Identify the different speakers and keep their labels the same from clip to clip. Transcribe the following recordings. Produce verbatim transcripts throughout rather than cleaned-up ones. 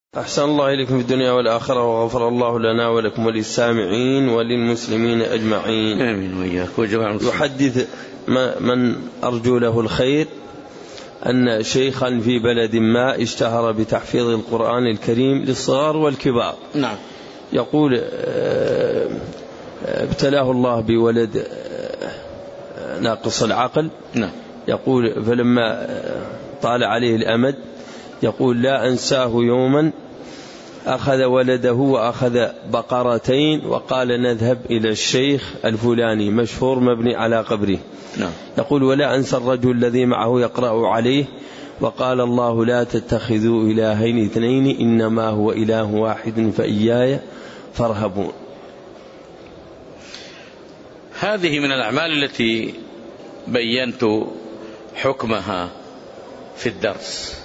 Speaker 1: أحسن الله إليكم في الدنيا والآخرة، وغفر الله لنا ولكم وللسامعين وللمسلمين أجمعين.
Speaker 2: آمين وإياك وجميع المسلمين.
Speaker 1: يحدث من أرجو له الخير أن شيخا في بلد ما اشتهر بتحفيظ القرآن الكريم للصغار والكبار.
Speaker 2: نعم.
Speaker 1: يقول ابتلاه الله بولد ناقص العقل.
Speaker 2: نعم.
Speaker 1: يقول فلما طال عليه الأمد يقول لا أنساه يوما أخذ ولده وأخذ بقرتين وقال نذهب إلى الشيخ الفلاني مشهور مبني على قبره.
Speaker 2: نعم.
Speaker 1: يقول ولا أنسى الرجل الذي معه يقرأ عليه وقال الله لا تتخذوا إلهين اثنين إنما هو إله واحد فإياي فارهبون.
Speaker 2: هذه من الأعمال التي بينت حكمها في الدرس.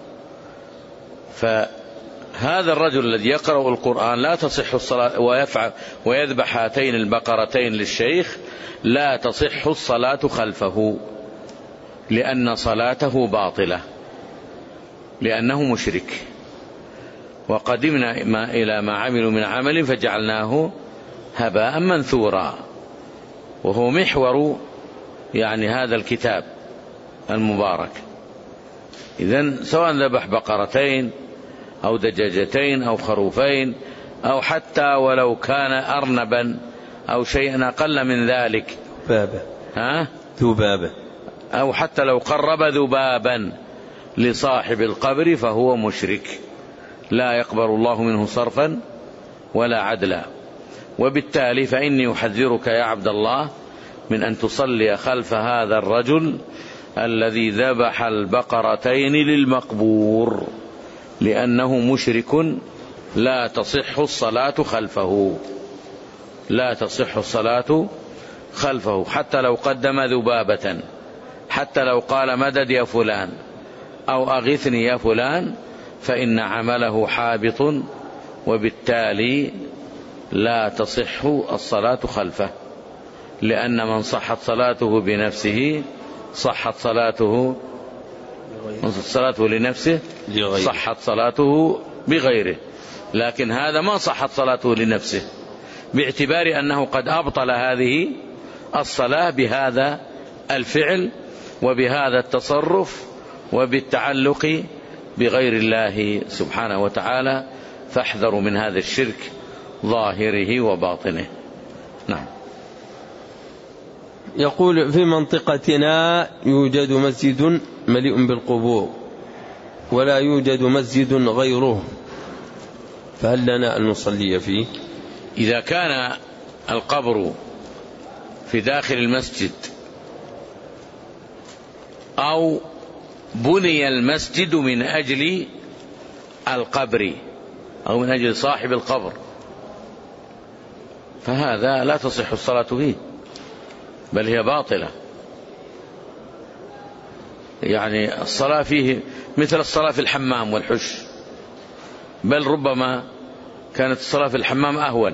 Speaker 2: فهذا الرجل الذي يقرأ القرآن لا تصح الصلاة ويفعل ويذبح هاتين البقرتين للشيخ لا تصح الصلاة خلفه، لأن صلاته باطلة، لأنه مشرك. وقدمنا ما إلى ما عملوا من عمل فجعلناه هباء منثورا، وهو محور يعني هذا الكتاب المبارك. إذن سواء ذبح بقرتين أو دجاجتين أو خروفين أو حتى ولو كان أرنبا أو شيئا أقل من ذلك،
Speaker 1: ذبابة
Speaker 2: ها
Speaker 1: ذبابة
Speaker 2: أو حتى لو قرب ذبابا لصاحب القبر فهو مشرك، لا يقبل الله منه صرفا ولا عدلا. وبالتالي فإني أحذرك يا عبد الله من أن تصلي خلف هذا الرجل الذي ذبح البقرتين للمقبور، لأنه مشرك لا تصح الصلاة خلفه، لا تصح الصلاة خلفه حتى لو قدم ذبابة، حتى لو قال مدد يا فلان أو أغثني يا فلان، فإن عمله حابط، وبالتالي لا تصح الصلاة خلفه، لأن من صحت صلاته بنفسه صحت صلاته من صلاته لنفسه صحت صلاته بغيره. لكن هذا ما صحت صلاته لنفسه، باعتبار أنه قد أبطل هذه الصلاة بهذا الفعل وبهذا التصرف وبالتعلق بغير الله سبحانه وتعالى. فاحذروا من هذا الشرك ظاهره وباطنه. نعم.
Speaker 1: يقول في منطقتنا يوجد مسجد مليء بالقبور ولا يوجد مسجد غيره، فهل لنا أن نصلي فيه؟
Speaker 2: إذا كان القبر في داخل المسجد أو بني المسجد من أجل القبر أو من أجل صاحب القبر فهذا لا تصح الصلاة فيه، بل هي باطلة. يعني الصلاة فيه مثل الصلاة في الحمام والحش، بل ربما كانت الصلاة في الحمام أهون،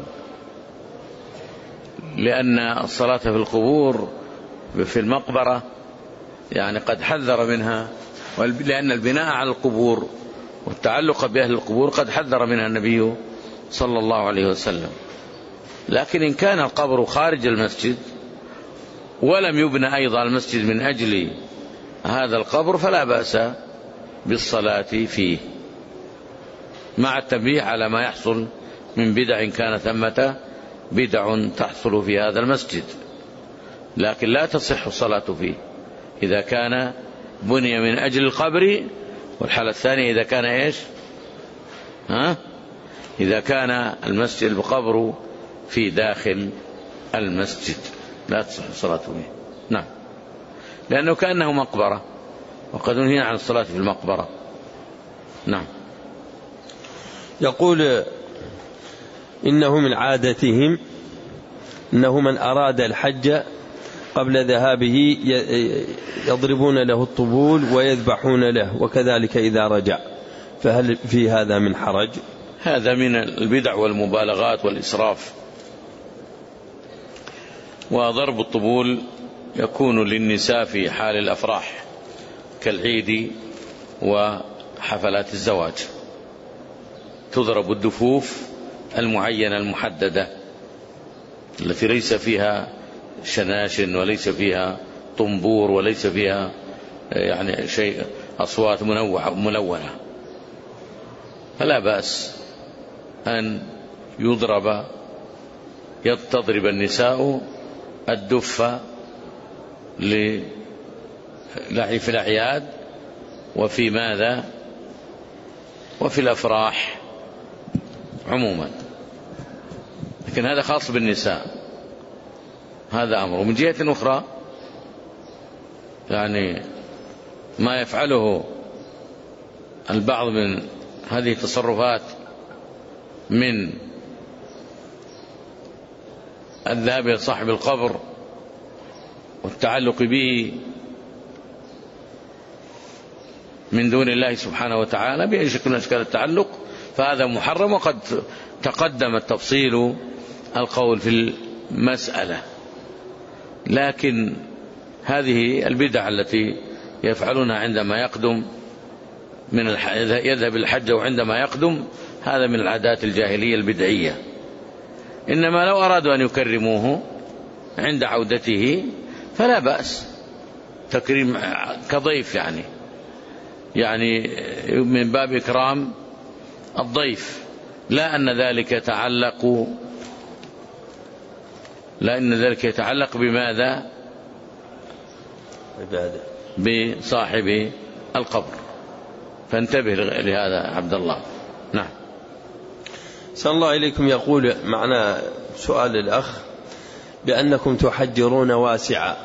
Speaker 2: لأن الصلاة في القبور في المقبرة يعني قد حذر منها، لأن البناء على القبور والتعلق بأهل القبور قد حذر منها النبي صلى الله عليه وسلم. لكن إن كان القبر خارج المسجد ولم يبنى أيضا المسجد من أجل هذا القبر فلا بأس بالصلاة فيه، مع التنبيه على ما يحصل من بدع، كان ثمة بدع تحصل في هذا المسجد، لكن لا تصح الصلاة فيه إذا كان بني من أجل القبر. والحالة الثانية إذا كان إيش ها؟ إذا كان المسجد القبر في داخل المسجد لا تصح الصلاة فيه. نعم، لأنه كأنه مقبرة وقد نهينا عن الصلاة في المقبرة. نعم.
Speaker 1: يقول إنه من عادتهم أنه من أراد الحج قبل ذهابه يضربون له الطبول ويذبحون له، وكذلك إذا رجع، فهل في هذا من حرج؟
Speaker 2: هذا من البدع والمبالغات والإسراف. وضرب الطبول يكون للنساء في حال الأفراح كالعيد وحفلات الزواج. تضرب الدفوف المعينة المحددة التي ليس فيها شناشن وليس فيها طنبور وليس فيها يعني شيء أصوات منوعة ملونة، فلا بأس أن يضرب تضرب النساء الدف في الأعياد وفي ماذا وفي الأفراح عموما، لكن هذا خاص بالنساء، هذا أمر. ومن جهة أخرى يعني ما يفعله البعض من هذه التصرفات من الذهاب إلى صاحب القبر والتعلق به من دون الله سبحانه وتعالى بأي شكل من أشكال التعلق، فهذا محرم، وقد تقدم التفصيل القول في المسألة. لكن هذه البدع التي يفعلونها عندما يقدم من الح... يذهب الحج وعندما يقدم، هذا من العادات الجاهلية البدعية. إنما لو أرادوا أن يكرموه عند عودته فلا بأس، تكريم كضيف يعني يعني من باب إكرام الضيف، لا أن ذلك يتعلق لا أن ذلك يتعلق بماذا؟ بصاحب القبر. فانتبه لهذا عبد الله. نعم.
Speaker 1: صلى الله إليكم. يقول معنى سؤال الأخ بأنكم تحجرون واسعا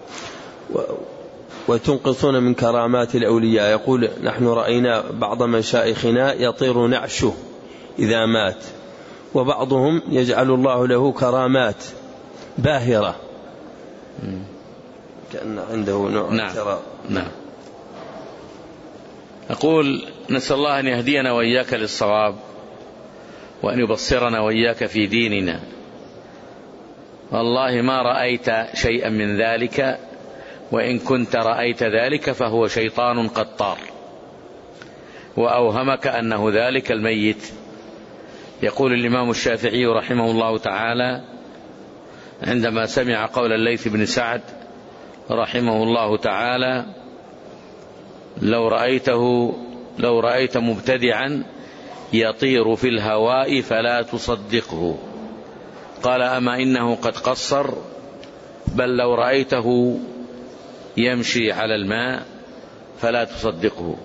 Speaker 1: وتنقصون من كرامات الأولياء. يقول نحن رأينا بعض مشايخنا يطير نعشه إذا مات، وبعضهم يجعل الله له كرامات باهرة كأن عنده نوع
Speaker 2: نعم. اعتراض. نعم. أقول نسأل الله أن يهدينا وإياك للصواب وأن يبصرنا وإياك في ديننا. والله ما رأيت شيئا من ذلك، وإن كنت رأيت ذلك فهو شيطان قد طار وأوهمك أنه ذلك الميت. يقول الإمام الشافعي رحمه الله تعالى عندما سمع قول الليث بن سعد رحمه الله تعالى: لو رأيته لو رأيت مبتدعا يطير في الهواء فلا تصدقه. قال: أما إنه قد قصر، بل لو رأيته يمشي على الماء فلا تصدقه.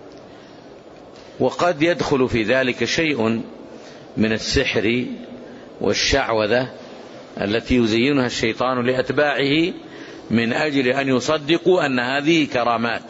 Speaker 2: وقد يدخل في ذلك شيء من السحر والشعوذة التي يزينها الشيطان لأتباعه من أجل أن يصدقوا أن هذه كرامات.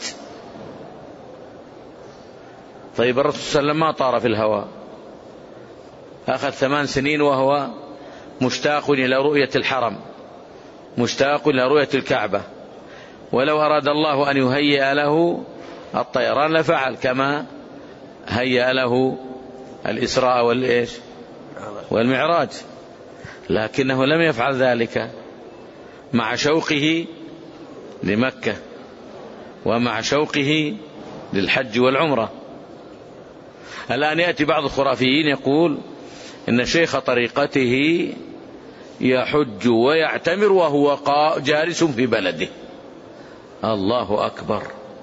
Speaker 2: طيب الرسول صلى الله عليه وسلم ما طار في الهواء، أخذ ثمان سنين وهو مشتاق إلى رؤية الحرم، مشتاق إلى رؤية الكعبة، ولو أراد الله أن يهيئ له الطيران لفعل كما هيئ له الإسراء والإيش والمعراج، لكنه لم يفعل ذلك مع شوقه لمكة ومع شوقه للحج والعمرة. الآن يأتي بعض الخرافيين يقول إن شيخ طريقته يحج ويعتمر وهو جالس في بلده. الله أكبر!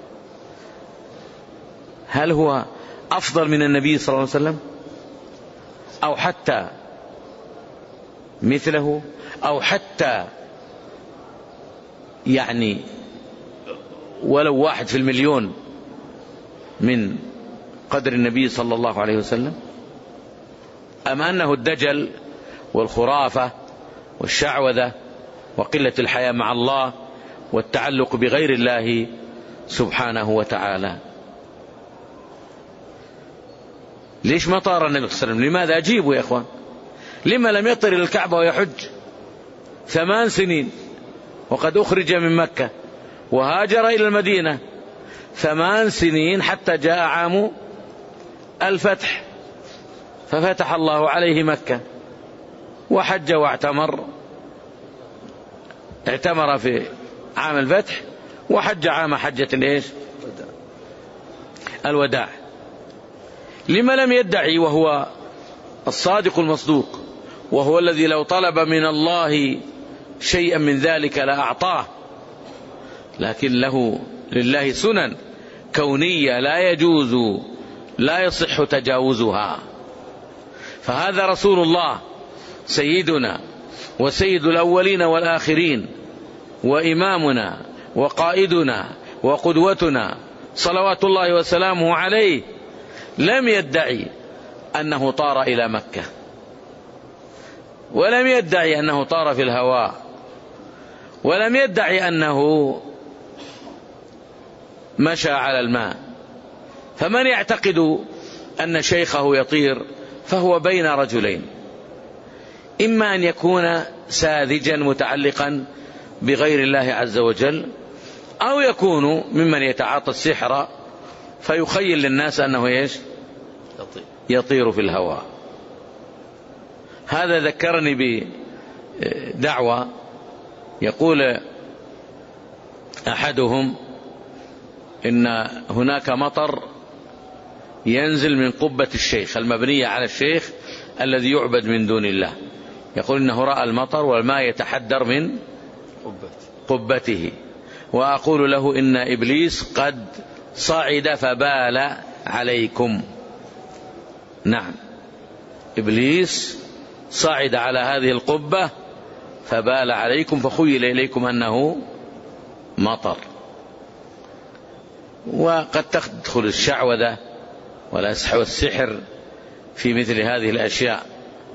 Speaker 2: هل هو أفضل من النبي صلى الله عليه وسلم أو حتى مثله أو حتى يعني ولو واحد في المليون من قدر النبي صلى الله عليه وسلم؟ أم أنه الدجل والخرافة والشعوذة وقلة الحياة مع الله والتعلق بغير الله سبحانه وتعالى؟ ليش ما طار النبي صلى الله عليه وسلم؟ لماذا؟ أجيبوا يا إخوان، لما لم يطر إلى الكعبة ويحج ثمان سنين وقد أخرج من مكة وهاجر إلى المدينة ثمان سنين حتى جاء عام الفتح ففتح الله عليه مكة وحج واعتمر، اعتمر في عام الفتح وحج عام حجة الايش الوداع. لما لم يدعي وهو الصادق المصدوق، وهو الذي لو طلب من الله شيئا من ذلك لأعطاه، لكن له لله سنن كونية لا يجوز لا يصح تجاوزها. فهذا رسول الله سيدنا وسيد الأولين والآخرين وإمامنا وقائدنا وقدوتنا صلوات الله وسلامه عليه، لم يدعي أنه طار إلى مكة، ولم يدعي أنه طار في الهواء، ولم يدعي أنه مشى على الماء. فمن يعتقد أن شيخه يطير فهو بين رجلين، إما أن يكون ساذجا متعلقا بغير الله عز وجل، أو يكون ممن يتعاطى السحر فيخيل للناس أنه إيش؟ يطير في الهواء. هذا ذكرني بدعوة يقول أحدهم إن هناك مطر ينزل من قبة الشيخ المبنية على الشيخ الذي يعبد من دون الله، يقول إنه رأى المطر والماء يتحدر من قبته، وأقول له إن إبليس قد صعد فبال عليكم. نعم، إبليس صعد على هذه القبة فبال عليكم، فخيل إليكم أنه مطر. وقد تدخل الشعوذة والسحر في مثل هذه الأشياء.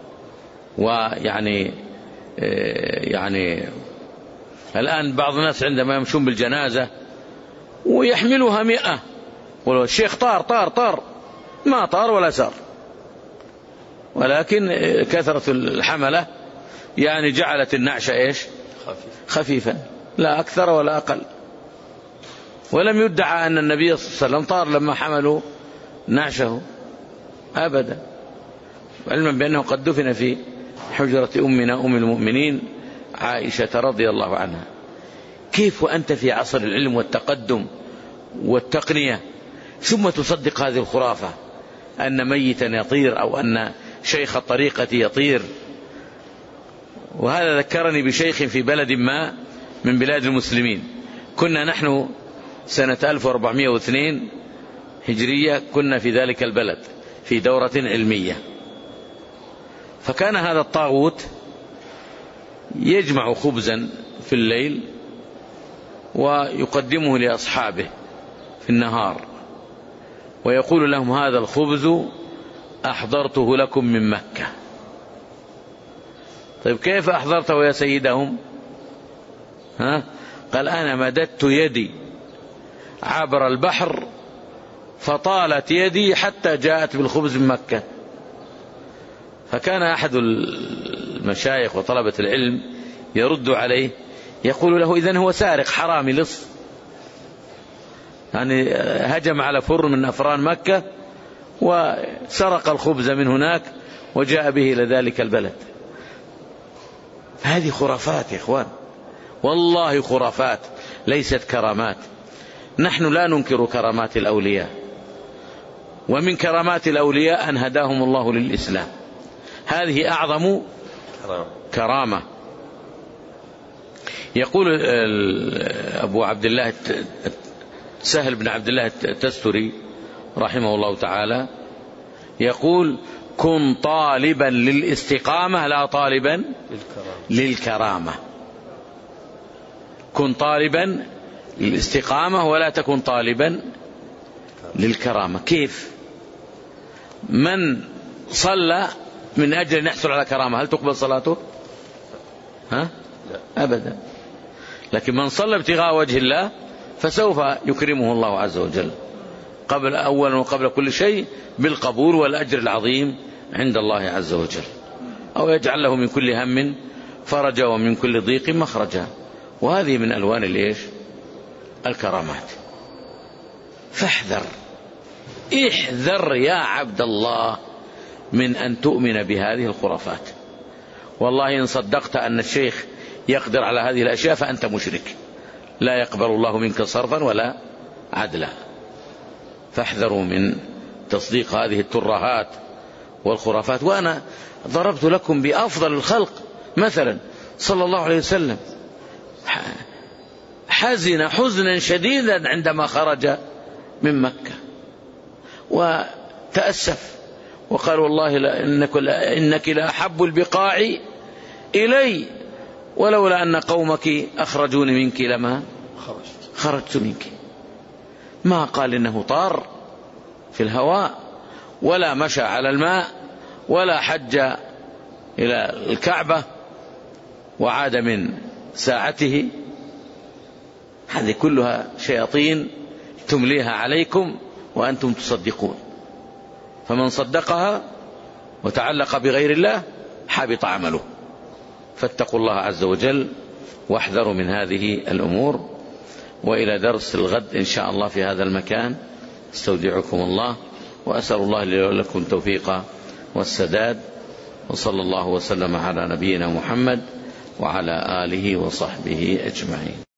Speaker 2: ويعني يعني الآن بعض الناس عندما يمشون بالجنازة ويحملها مئة، ولو الشيخ طار طار طار، ما طار ولا سار، ولكن كثرة الحملة يعني جعلت النعش إيش؟ خفيفا، لا أكثر ولا أقل. ولم يدعى أن النبي صلى الله عليه وسلم طار لما حملوا نعشه أبدا، علما بأنه قد دفن في حجرة أمنا أم المؤمنين عائشة رضي الله عنها. كيف وأنت في عصر العلم والتقدم والتقنية ثم تصدق هذه الخرافة أن ميتا يطير أو أن شيخ الطريقة يطير؟ وهذا ذكرني بشيخ في بلد ما من بلاد المسلمين، كنا نحن سنة ألف وأربعمائة واثنين هجرية، كنا في ذلك البلد في دورة علمية، فكان هذا الطاغوت يجمع خبزا في الليل ويقدمه لأصحابه في النهار، ويقول لهم هذا الخبز أحضرته لكم من مكة. طيب كيف أحضرته يا سيدهم؟ ها؟ قال أنا مددت يدي عبر البحر فطالت يدي حتى جاءت بالخبز من مكة. فكان أحد المشايخ وطلبة العلم يرد عليه يقول له إذن هو سارق حرامي لص، يعني هجم على فر من أفران مكة وسرق الخبز من هناك وجاء به إلى ذلك البلد. هذه خرافات يا إخوان، والله خرافات ليست كرامات. نحن لا ننكر كرامات الأولياء، ومن كرامات الأولياء أن هداهم الله للإسلام، هذه أعظم كرامة. يقول أبو عبد الله سهل بن عبد الله التستري رحمه الله تعالى يقول كن طالبا للاستقامة لا طالبا للكرامة. كن طالبا للاستقامة ولا تكن طالبا للكرامة. كيف؟ من صلى من أجل أن يحصل على كرامة هل تقبل صلاته؟ ها؟ أبدا. لكن من صلى ابتغاء وجه الله فسوف يكرمه الله عز وجل قبل أولا وقبل كل شيء بالقبول والأجر العظيم عند الله عز وجل، أو يجعل له من كل هم فرجا ومن كل ضيق مخرجا. وهذه من ألوان الإيش؟ الكرامات. فاحذر، احذر يا عبد الله من أن تؤمن بهذه الخرافات. والله إن صدقت أن الشيخ يقدر على هذه الأشياء فأنت مشرك، لا يقبل الله منك صرفا ولا عدلا. فاحذروا من تصديق هذه الترهات والخرافات. وأنا ضربت لكم بأفضل الخلق مثلا صلى الله عليه وسلم، حزن حزنا شديدا عندما خرج من مكة وتأسف وقال والله لا إنك, لا إنك لأحب البقاع إلي ولولا أن قومك أخرجوني منك لما خرجت منك. ما قال إنه طار في الهواء ولا مشى على الماء ولا حج إلى الكعبة وعاد من ساعته. هذه كلها شياطين تمليها عليكم وأنتم تصدقون، فمن صدقها وتعلق بغير الله حبط عمله. فاتقوا الله عز وجل واحذروا من هذه الأمور. وإلى درس الغد إن شاء الله في هذا المكان استودعكم الله، وأسأل الله لي ولكم التوفيق والسداد، وصلى الله وسلم على نبينا محمد وعلى آله وصحبه أجمعين.